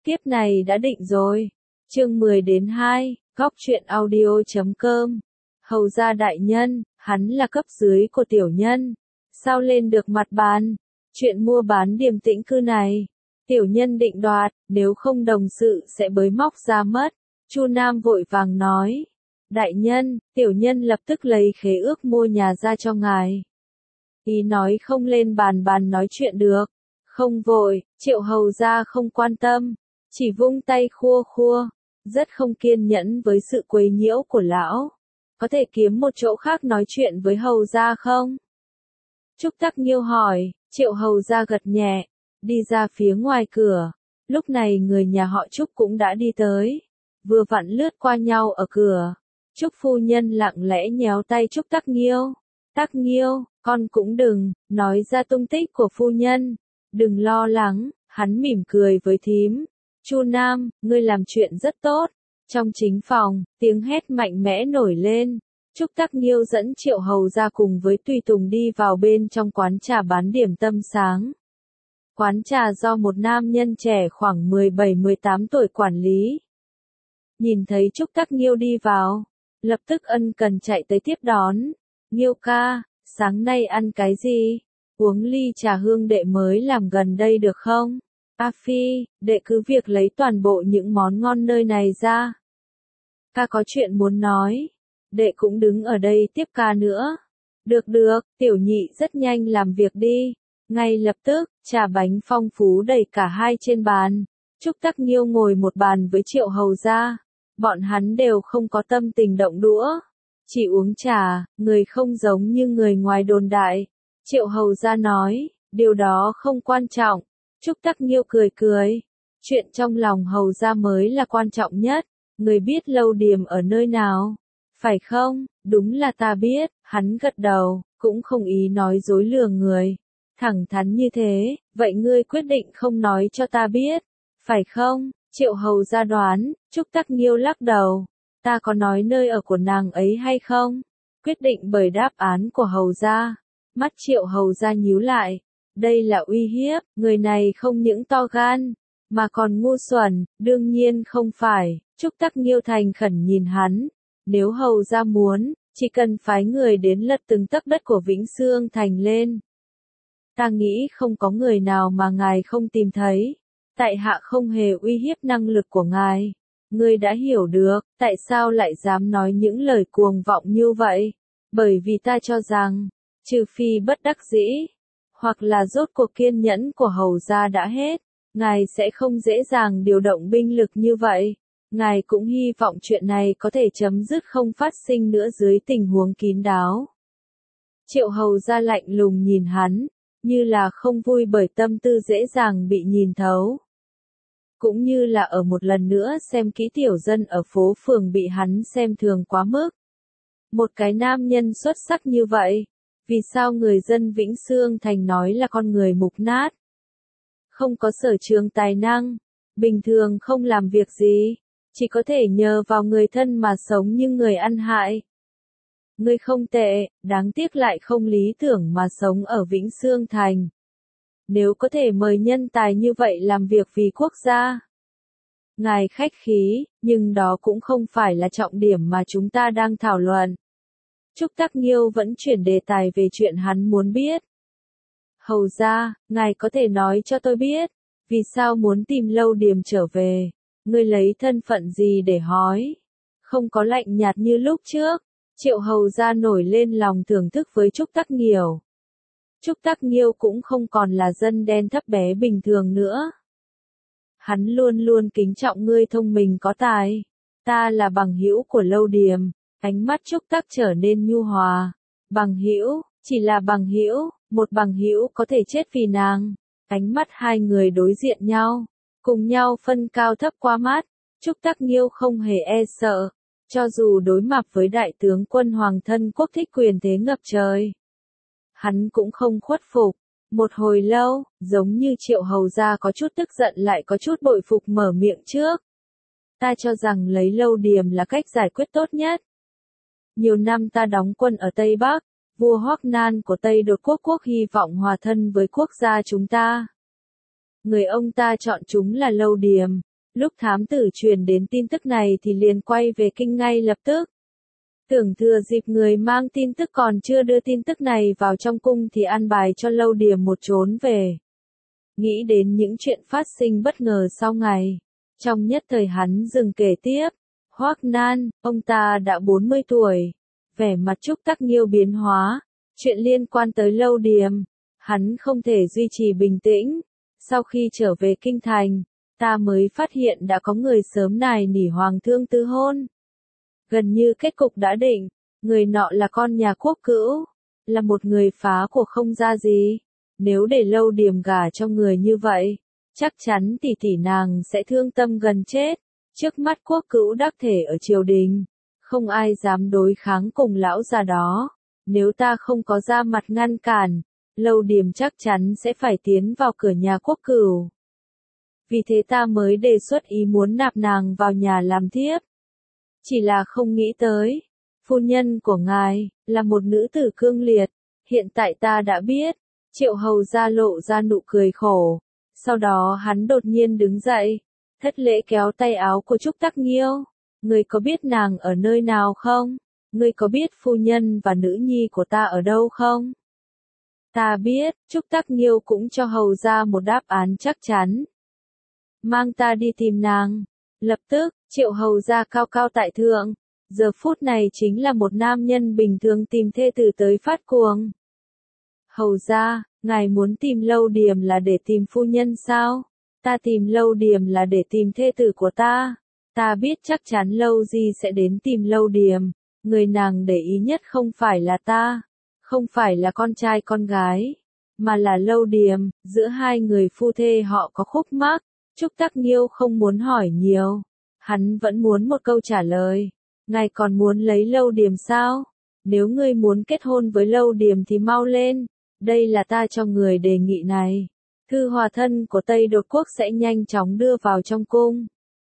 Kiếp này đã định rồi. Chương 10-2, góc truyện audio.com. Hầu gia đại nhân, hắn là cấp dưới của tiểu nhân. Sao lên được mặt bàn? Chuyện mua bán điểm tĩnh cư này. Tiểu nhân định đoạt, nếu không đồng sự sẽ bới móc ra mất. Chu Nam vội vàng nói. Đại nhân, tiểu nhân lập tức lấy khế ước mua nhà ra cho ngài. Ý nói không lên bàn nói chuyện được. Không vội, Triệu hầu gia không quan tâm. Chỉ vung tay khua khua. Rất không kiên nhẫn với sự quấy nhiễu của lão. Có thể kiếm một chỗ khác nói chuyện với hầu gia không? Trúc Tắc Nghiêu hỏi. Triệu hầu gia gật nhẹ. Đi ra phía ngoài cửa. Lúc này người nhà họ Trúc cũng đã đi tới. Vừa vặn lướt qua nhau ở cửa. Trúc phu nhân lặng lẽ nhéo tay Trúc Tắc Nghiêu. Tắc Nghiêu, con cũng đừng nói ra tung tích của phu nhân. Đừng lo lắng, hắn mỉm cười với thím. Chu Nam, ngươi làm chuyện rất tốt. Trong chính phòng, tiếng hét mạnh mẽ nổi lên. Trúc Tắc Nghiêu dẫn Triệu hầu ra cùng với tùy tùng đi vào bên trong quán trà bán điểm tâm sáng. Quán trà do một nam nhân trẻ khoảng 17-18 tuổi quản lý. Nhìn thấy Trúc Tắc Nghiêu đi vào, lập tức ân cần chạy tới tiếp đón. Nghiêu ca, sáng nay ăn cái gì? Uống ly trà hương đệ mới làm gần đây được không? A Phi, đệ cứ việc lấy toàn bộ những món ngon nơi này ra. Ca có chuyện muốn nói. Đệ cũng đứng ở đây tiếp ca nữa. Được, tiểu nhị rất nhanh làm việc đi. Ngay lập tức, trà bánh phong phú đầy cả hai trên bàn. Trúc Tắc Nghiêu ngồi một bàn với Triệu hầu gia. Bọn hắn đều không có tâm tình động đũa. Chỉ uống trà, người không giống như người ngoài đồn đại. Triệu hầu gia nói, điều đó không quan trọng. Trúc Tắc Nghiêu cười. Chuyện trong lòng hầu gia mới là quan trọng nhất. Người biết lâu điềm ở nơi nào? Phải không? Đúng là ta biết. Hắn gật đầu, cũng không ý nói dối lừa người. Thẳng thắn như thế, vậy ngươi quyết định không nói cho ta biết. Phải không? Triệu hầu gia đoán. Trúc Tắc Nghiêu lắc đầu. Ta có nói nơi ở của nàng ấy hay không? Quyết định bởi đáp án của hầu gia. Mắt Triệu hầu gia nhíu lại. Đây là uy hiếp, người này không những to gan, mà còn ngu xuẩn, đương nhiên không phải. Trúc Tắc Nghiêu thành khẩn nhìn hắn. Nếu hầu gia muốn, chỉ cần phái người đến lật từng tấc đất của Vĩnh Xương Thành lên. Ta nghĩ không có người nào mà ngài không tìm thấy. Tại hạ không hề uy hiếp năng lực của ngài. Ngươi đã hiểu được, tại sao lại dám nói những lời cuồng vọng như vậy? Bởi vì ta cho rằng, trừ phi bất đắc dĩ, hoặc là rốt cuộc kiên nhẫn của hầu gia đã hết, ngài sẽ không dễ dàng điều động binh lực như vậy. Ngài cũng hy vọng chuyện này có thể chấm dứt không phát sinh nữa dưới tình huống kín đáo. Triệu hầu gia lạnh lùng nhìn hắn, như là không vui bởi tâm tư dễ dàng bị nhìn thấu. Cũng như là ở một lần nữa xem kỹ tiểu dân ở phố phường bị hắn xem thường quá mức. Một cái nam nhân xuất sắc như vậy, vì sao người dân Vĩnh Xương Thành nói là con người mục nát? Không có sở trường tài năng, bình thường không làm việc gì, chỉ có thể nhờ vào người thân mà sống như người ăn hại. Ngươi không tệ, đáng tiếc lại không lý tưởng mà sống ở Vĩnh Xương Thành. Nếu có thể mời nhân tài như vậy làm việc vì quốc gia. Ngài khách khí, nhưng đó cũng không phải là trọng điểm mà chúng ta đang thảo luận. Trúc Tắc Nghiêu vẫn chuyển đề tài về chuyện hắn muốn biết. Hầu gia, ngài có thể nói cho tôi biết, vì sao muốn tìm lâu điềm trở về, ngươi lấy thân phận gì để hỏi? Không có lạnh nhạt như lúc trước, Triệu hầu gia nổi lên lòng thưởng thức với Trúc Tắc Nghiêu. Trúc Tắc Nghiêu cũng không còn là dân đen thấp bé bình thường nữa. Hắn luôn luôn kính trọng ngươi thông minh có tài. Ta là bằng hữu của lâu điềm. Ánh mắt Trúc Tắc trở nên nhu hòa. Bằng hữu, chỉ là bằng hữu, một bằng hữu có thể chết vì nàng. Ánh mắt hai người đối diện nhau, cùng nhau phân cao thấp qua mắt. Trúc Tắc Nghiêu không hề e sợ, cho dù đối mặt với đại tướng quân hoàng thân quốc thích quyền thế ngập trời. Hắn cũng không khuất phục. Một hồi lâu, giống như Triệu hầu gia có chút tức giận lại có chút bội phục mở miệng trước. Ta cho rằng lấy lâu điềm là cách giải quyết tốt nhất. Nhiều năm ta đóng quân ở Tây Bắc, vua Hoắc Nan của Tây Đột quốc hy vọng hòa thân với quốc gia chúng ta. Người ông ta chọn chúng là lâu điềm, Lúc thám tử truyền đến tin tức này thì liền quay về kinh ngay lập tức. Tưởng thừa dịp người mang tin tức còn chưa đưa tin tức này vào trong cung thì an bài cho Lâu Điềm một trốn về. Nghĩ đến những chuyện phát sinh bất ngờ sau ngày. Trong nhất thời hắn dừng kể tiếp. Hoắc Nan, ông ta đã 40 tuổi. Vẻ mặt Trúc Tắc Nghiêu biến hóa. Chuyện liên quan tới Lâu Điềm. Hắn không thể duy trì bình tĩnh. Sau khi trở về kinh thành, ta mới phát hiện đã có người sớm nài nỉ hoàng thương tứ hôn. Gần như kết cục đã định, người nọ là con nhà quốc cữu, là một người phá của không ra gì. Nếu để Lâu Điềm gả cho người như vậy, chắc chắn tỷ tỷ nàng sẽ thương tâm gần chết. Trước mắt quốc cữu đắc thể ở triều đình, không ai dám đối kháng cùng lão già đó. Nếu ta không có ra mặt ngăn cản, Lâu Điềm chắc chắn sẽ phải tiến vào cửa nhà quốc cửu. Vì thế ta mới đề xuất ý muốn nạp nàng vào nhà làm thiếp. Chỉ là không nghĩ tới, phu nhân của ngài, là một nữ tử cương liệt. Hiện tại ta đã biết. Triệu hầu ra lộ ra nụ cười khổ. Sau đó hắn đột nhiên đứng dậy, thất lễ kéo tay áo của Trúc Tắc Nghiêu. Ngươi có biết nàng ở nơi nào không? Ngươi có biết phu nhân và nữ nhi của ta ở đâu không? Ta biết. Trúc Tắc Nghiêu cũng cho hầu ra một đáp án chắc chắn. Mang ta đi tìm nàng. Lập tức, Triệu hầu ra cao cao tại thượng. Giờ phút này chính là một nam nhân bình thường tìm thê tử tới phát cuồng. Hầu ra, ngài muốn tìm Lâu Điềm là để tìm phu nhân sao? Ta tìm Lâu Điềm là để tìm thê tử của ta. Ta biết chắc chắn Lâu Di sẽ đến tìm Lâu Điềm. Người nàng để ý nhất không phải là ta, không phải là con trai con gái, mà là Lâu Điềm. Giữa hai người phu thê họ có khúc mắc. Trúc Tắc Nghiêu không muốn hỏi nhiều. Hắn vẫn muốn một câu trả lời. Ngài còn muốn lấy Lâu Điềm sao? Nếu ngươi muốn kết hôn với Lâu Điềm thì mau lên. Đây là ta cho người đề nghị này. Thư hòa thân của Tây Đột Quốc sẽ nhanh chóng đưa vào trong cung.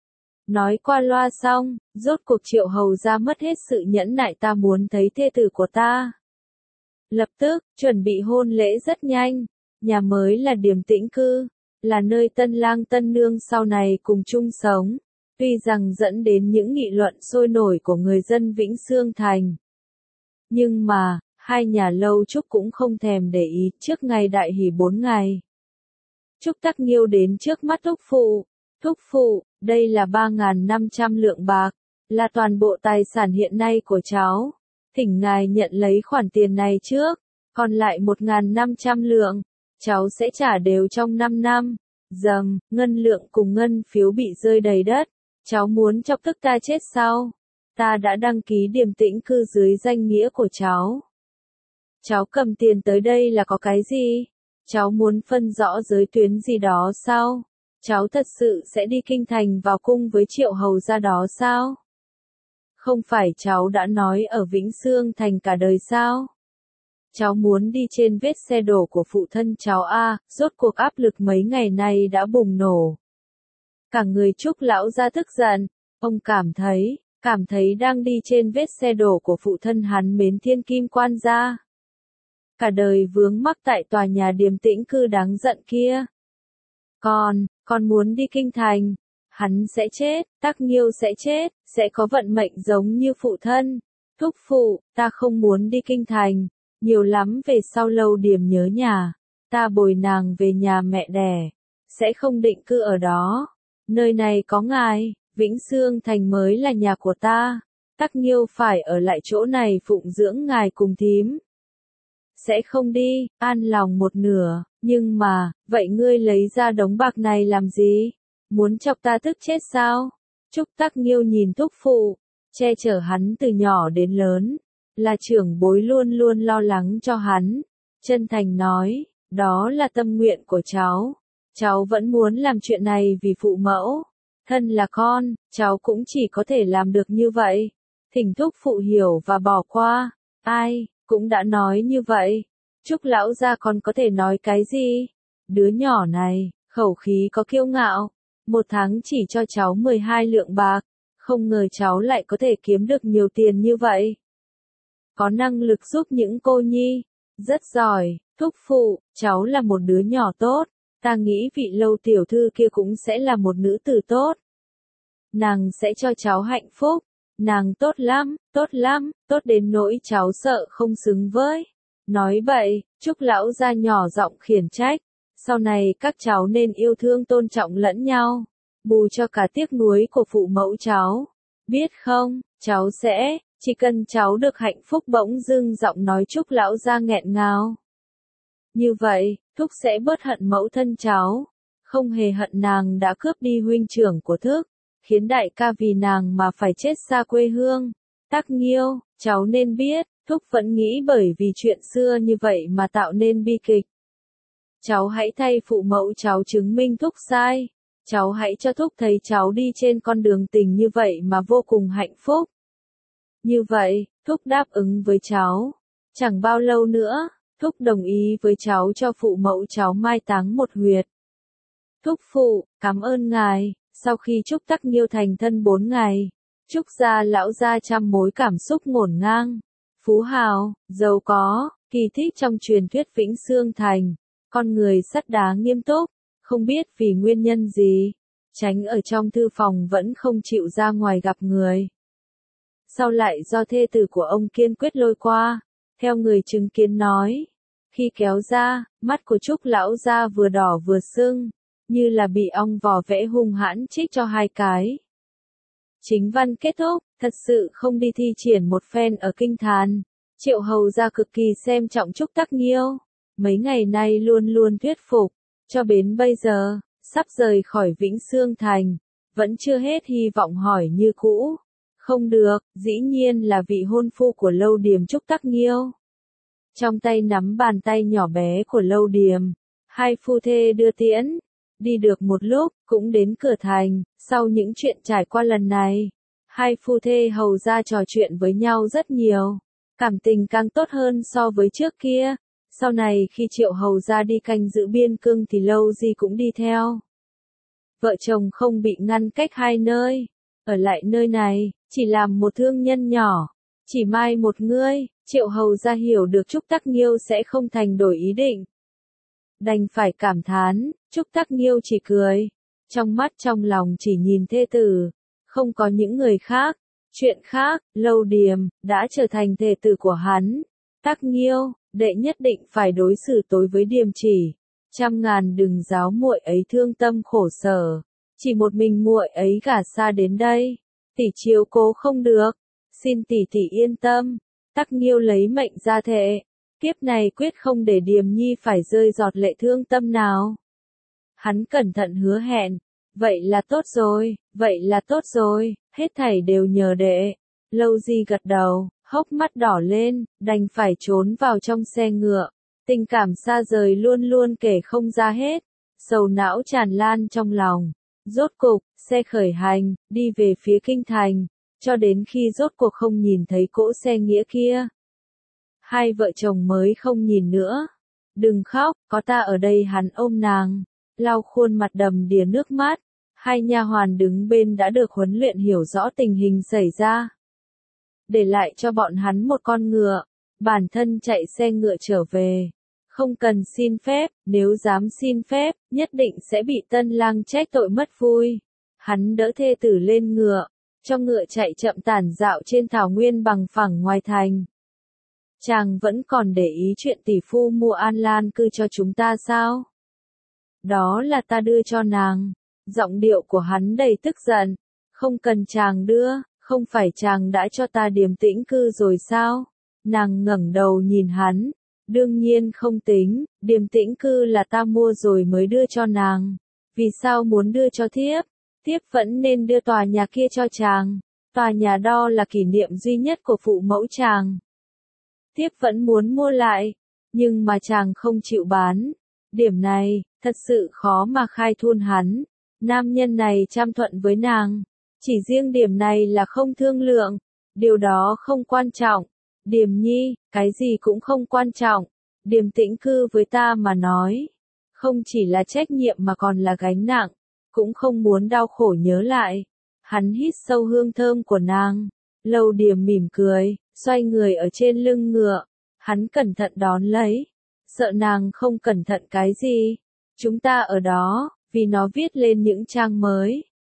Nói qua loa xong, rốt cuộc Triệu hầu ra mất hết sự nhẫn nại. Ta muốn thấy thê tử của ta. Lập tức, chuẩn bị hôn lễ rất nhanh. Nhà mới là Điềm Tĩnh Cư, là nơi tân lang tân nương sau này cùng chung sống. Tuy rằng dẫn đến những nghị luận sôi nổi của người dân Vĩnh Xương Thành. Nhưng mà, hai nhà Lâu Trúc cũng không thèm để ý. Trước ngày đại hỷ 4 ngày. Trúc Tắc Nghiêu đến trước mắt thúc phụ. Thúc phụ, đây là 3.500 lượng bạc, là toàn bộ tài sản hiện nay của cháu. Thỉnh ngài nhận lấy khoản tiền này trước, còn lại 1.500 lượng, cháu sẽ trả đều trong 5 năm. Dầm, ngân lượng cùng ngân phiếu bị rơi đầy đất. Cháu muốn chọc tức ta chết sao? Ta đã đăng ký Điềm Tĩnh Cư dưới danh nghĩa của cháu. Cháu cầm tiền tới đây là có cái gì? Cháu muốn phân rõ giới tuyến gì đó sao? Cháu thật sự sẽ đi kinh thành vào cung với Triệu hầu ra đó sao? Không phải cháu đã nói ở Vĩnh Xương Thành cả đời sao? Cháu muốn đi trên vết xe đổ của phụ thân cháu a. Rốt cuộc áp lực mấy ngày nay đã bùng nổ. Cả người Trúc lão ra tức giận. Ông cảm thấy đang đi trên vết xe đổ của phụ thân hắn Mến Thiên Kim Quan gia. Cả đời vướng mắc tại tòa nhà Điềm Tĩnh Cư đáng giận kia. Còn muốn đi kinh thành. Hắn sẽ chết, Tắc Nghiêu sẽ chết, sẽ có vận mệnh giống như phụ thân. Thúc phụ, ta không muốn đi kinh thành. Nhiều lắm về sau Lâu Điềm nhớ nhà. Ta bồi nàng về nhà mẹ đẻ. Sẽ không định cư ở đó. Nơi này có ngài, Vĩnh Xương Thành mới là nhà của ta. Tắc Nghiêu phải ở lại chỗ này phụng dưỡng ngài cùng thím. Sẽ không đi, an lòng một nửa. Nhưng mà, vậy ngươi lấy ra đống bạc này làm gì? Muốn chọc ta tức chết sao? Trúc Tắc Nghiêu nhìn thúc phụ, che chở hắn từ nhỏ đến lớn. Là trưởng bối luôn luôn lo lắng cho hắn. Chân thành nói, đó là tâm nguyện của cháu. Cháu vẫn muốn làm chuyện này vì phụ mẫu. Thân là con, cháu cũng chỉ có thể làm được như vậy. Thỉnh thúc phụ hiểu và bỏ qua. Ai, cũng đã nói như vậy. Trúc lão gia còn có thể nói cái gì? Đứa nhỏ này, khẩu khí có kiêu ngạo. Một tháng chỉ cho cháu 12 lượng bạc. Không ngờ cháu lại có thể kiếm được nhiều tiền như vậy. Có năng lực giúp những cô nhi. Rất giỏi, thúc phụ, cháu là một đứa nhỏ tốt. Ta nghĩ vị Lâu tiểu thư kia cũng sẽ là một nữ tử tốt. nàng sẽ cho cháu hạnh phúc. Nàng tốt lắm, tốt đến nỗi cháu sợ không xứng với. Nói bậy, Trúc lão gia nhỏ giọng khiển trách. Sau này các cháu nên yêu thương tôn trọng lẫn nhau, bù cho cả tiếc nuối của phụ mẫu cháu. Biết không, cháu sẽ, chỉ cần cháu được hạnh phúc. Bỗng dưng giọng nói Trúc lão gia nghẹn ngào. Như vậy, Thúc sẽ bớt hận mẫu thân cháu, không hề hận nàng đã cướp đi huynh trưởng của Thức, khiến đại ca vì nàng mà phải chết xa quê hương. Tắc Nghiêu, cháu nên biết, Thúc vẫn nghĩ bởi vì chuyện xưa như vậy mà tạo nên bi kịch. Cháu hãy thay phụ mẫu cháu chứng minh Thúc sai. Cháu hãy cho Thúc thấy cháu đi trên con đường tình như vậy mà vô cùng hạnh phúc. Như vậy, Thúc đáp ứng với cháu. Chẳng bao lâu nữa, Thúc đồng ý với cháu cho phụ mẫu cháu mai táng một huyệt. Thúc phụ, cảm ơn ngài. Sau khi Trúc Tắc Nghiêu thành thân 4 ngày, Trúc gia lão gia trăm mối cảm xúc ngổn ngang. Phú hào, giàu có, kỳ thích trong truyền thuyết Vĩnh Xương Thành. Con người sắt đá nghiêm túc, không biết vì nguyên nhân gì, tránh ở trong thư phòng vẫn không chịu ra ngoài gặp người. Sau lại do thê tử của ông kiên quyết lôi qua, theo người chứng kiến nói, khi kéo ra, mắt của Trúc lão gia vừa đỏ vừa sưng, như là bị ong vò vẽ hung hãn chích cho 2 cái. Chính văn kết thúc, thật sự không đi thi triển một phen ở kinh thành. Triệu hầu gia cực kỳ xem trọng Trúc Tắc Nghiêu, mấy ngày nay luôn luôn thuyết phục, cho đến bây giờ, sắp rời khỏi Vĩnh Xương Thành, vẫn chưa hết hy vọng hỏi như cũ. Không được, dĩ nhiên là vị hôn phu của Lâu Điềm Trúc Tắc Nghiêu. Trong tay nắm bàn tay nhỏ bé của Lâu Điềm, hai phu thê đưa tiễn. Đi được một lúc, cũng đến cửa thành. Sau những chuyện trải qua lần này, hai phu thê hầu ra trò chuyện với nhau rất nhiều, cảm tình càng tốt hơn so với trước kia. Sau này khi Triệu hầu ra đi canh giữ biên cương thì Lâu Di cũng đi theo. Vợ chồng không bị ngăn cách hai nơi, ở lại nơi này, chỉ làm một thương nhân nhỏ, chỉ mai một ngươi. Triệu hầu ra hiểu được Trúc Tắc Nghiêu sẽ không thành đổi ý định, đành phải cảm thán. Trúc Tắc Nghiêu chỉ cười, trong mắt trong lòng chỉ nhìn thê tử, không có những người khác. Chuyện khác, Lâu Điềm đã trở thành thê tử của hắn. Tắc Nghiêu, đệ nhất định phải đối xử tối với Điềm chỉ, trăm ngàn đừng giáo muội ấy thương tâm khổ sở, chỉ một mình muội ấy gả xa đến đây, tỷ chiếu cố không được, xin tỷ tỷ yên tâm. Tắc Nghiêu lấy mệnh ra thệ, kiếp này quyết không để Điềm nhi phải rơi giọt lệ thương tâm nào. Hắn cẩn thận hứa hẹn, vậy là tốt rồi, hết thảy đều nhờ đệ. Lâu Di gật đầu, hốc mắt đỏ lên, đành phải trốn vào trong xe ngựa. Tình cảm xa rời luôn luôn kể không ra hết, sầu não tràn lan trong lòng. Rốt cục, xe khởi hành, đi về phía kinh thành, cho đến khi rốt cuộc không nhìn thấy cỗ xe nghĩa kia. Hai vợ chồng mới không nhìn nữa. Đừng khóc, có ta ở đây. Hắn ôm nàng, lau khuôn mặt đầm đìa nước mắt. Hai nha hoàn đứng bên đã được huấn luyện hiểu rõ tình hình xảy ra, để lại cho bọn hắn một con ngựa, bản thân chạy xe ngựa trở về. Không cần xin phép, nếu dám xin phép, nhất định sẽ bị tân lang trách tội mất vui. Hắn đỡ thê tử lên ngựa, cho ngựa chạy chậm tản dạo trên thảo nguyên bằng phẳng ngoài thành. Chàng vẫn còn để ý chuyện tỷ phu mua an lan cư cho chúng ta sao? Đó là ta đưa cho nàng. Giọng điệu của hắn đầy tức giận. Không cần chàng đưa, không phải chàng đã cho ta Điềm Tĩnh cư rồi sao? Nàng ngẩng đầu nhìn hắn. Đương nhiên không tính, Điềm Tĩnh cư là ta mua rồi mới đưa cho nàng. Vì sao muốn đưa cho thiếp? Thiếp vẫn nên đưa tòa nhà kia cho chàng. Tòa nhà đó là kỷ niệm duy nhất của phụ mẫu chàng. Thiếp vẫn muốn mua lại, nhưng mà chàng không chịu bán. Điểm này, thật sự khó mà khai thôn hắn. Nam nhân này cam thuận với nàng. Chỉ riêng điểm này là không thương lượng. Điều đó không quan trọng. Điềm nhi, cái gì cũng không quan trọng. Điềm Tĩnh cư với ta mà nói, không chỉ là trách nhiệm mà còn là gánh nặng. Cũng không muốn đau khổ nhớ lại. Hắn hít sâu hương thơm của nàng. Lâu Điềm mỉm cười, xoay người ở trên lưng ngựa. Hắn cẩn thận đón lấy. Sợ nàng không cẩn thận cái gì. Chúng ta ở đó, vì nó viết lên những trang mới.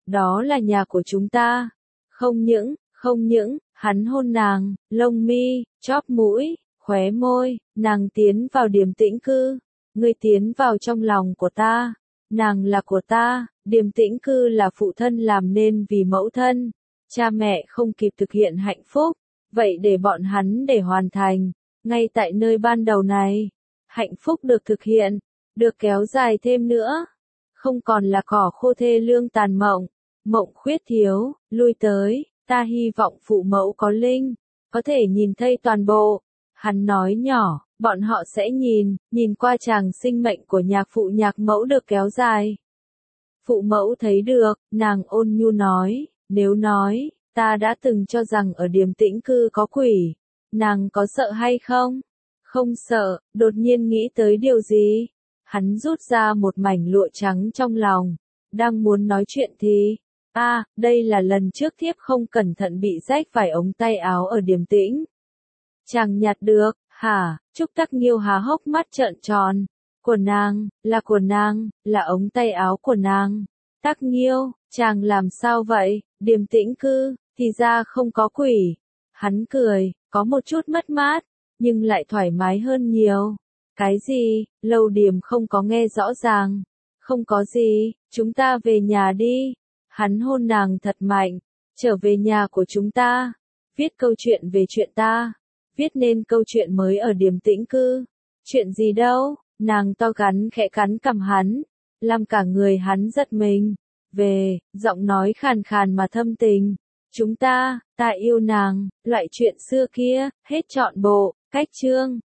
đó là nhà của chúng ta. Không những, hắn hôn nàng, lông mi, chóp mũi, khóe môi, nàng tiến vào Điềm Tĩnh Cư. Ngươi tiến vào trong lòng của ta, nàng là của ta, Điềm Tĩnh Cư là phụ thân làm nên vì mẫu thân. Cha mẹ không kịp thực hiện hạnh phúc, vậy để bọn hắn để hoàn thành, ngay tại nơi ban đầu này. Hạnh phúc được thực hiện, được kéo dài thêm nữa. Không còn là cỏ khô thê lương tàn mộng, mộng khuyết thiếu, lui tới, ta hy vọng phụ mẫu có linh, có thể nhìn thấy toàn bộ. Hắn nói nhỏ, bọn họ sẽ nhìn qua chàng sinh mệnh của nhạc phụ nhạc mẫu được kéo dài. Phụ mẫu thấy được, nàng ôn nhu nói, nếu nói, ta đã từng cho rằng ở Điềm Tĩnh Cư có quỷ, nàng có sợ hay không? Không sợ, đột nhiên nghĩ tới điều gì? Hắn rút ra một mảnh lụa trắng trong lòng, đang muốn nói chuyện thì, đây là lần trước thiếp không cẩn thận bị rách vài ống tay áo ở Điềm Tĩnh. Chàng nhặt được, hả? Trúc Tắc Nghiêu há hốc mắt trợn tròn. Của nàng, là ống tay áo của nàng. Tắc Nghiêu, chàng làm sao vậy? Điềm Tĩnh Cư, thì ra không có quỷ. Hắn cười, có một chút mất mát, nhưng lại thoải mái hơn nhiều. Cái gì? Lâu Điềm không có nghe rõ ràng. Không có gì, chúng ta về nhà đi. Hắn hôn nàng thật mạnh, trở về nhà của chúng ta. Viết câu chuyện về chuyện ta. Viết nên câu chuyện mới ở Điềm Tĩnh Cư. Chuyện gì đâu? Nàng to cắn khẽ cắn cằm hắn, làm cả người hắn giật mình. Về, giọng nói khàn khàn mà thâm tình. Chúng ta, ta yêu nàng, loại chuyện xưa kia, hết trọn bộ, cách chương.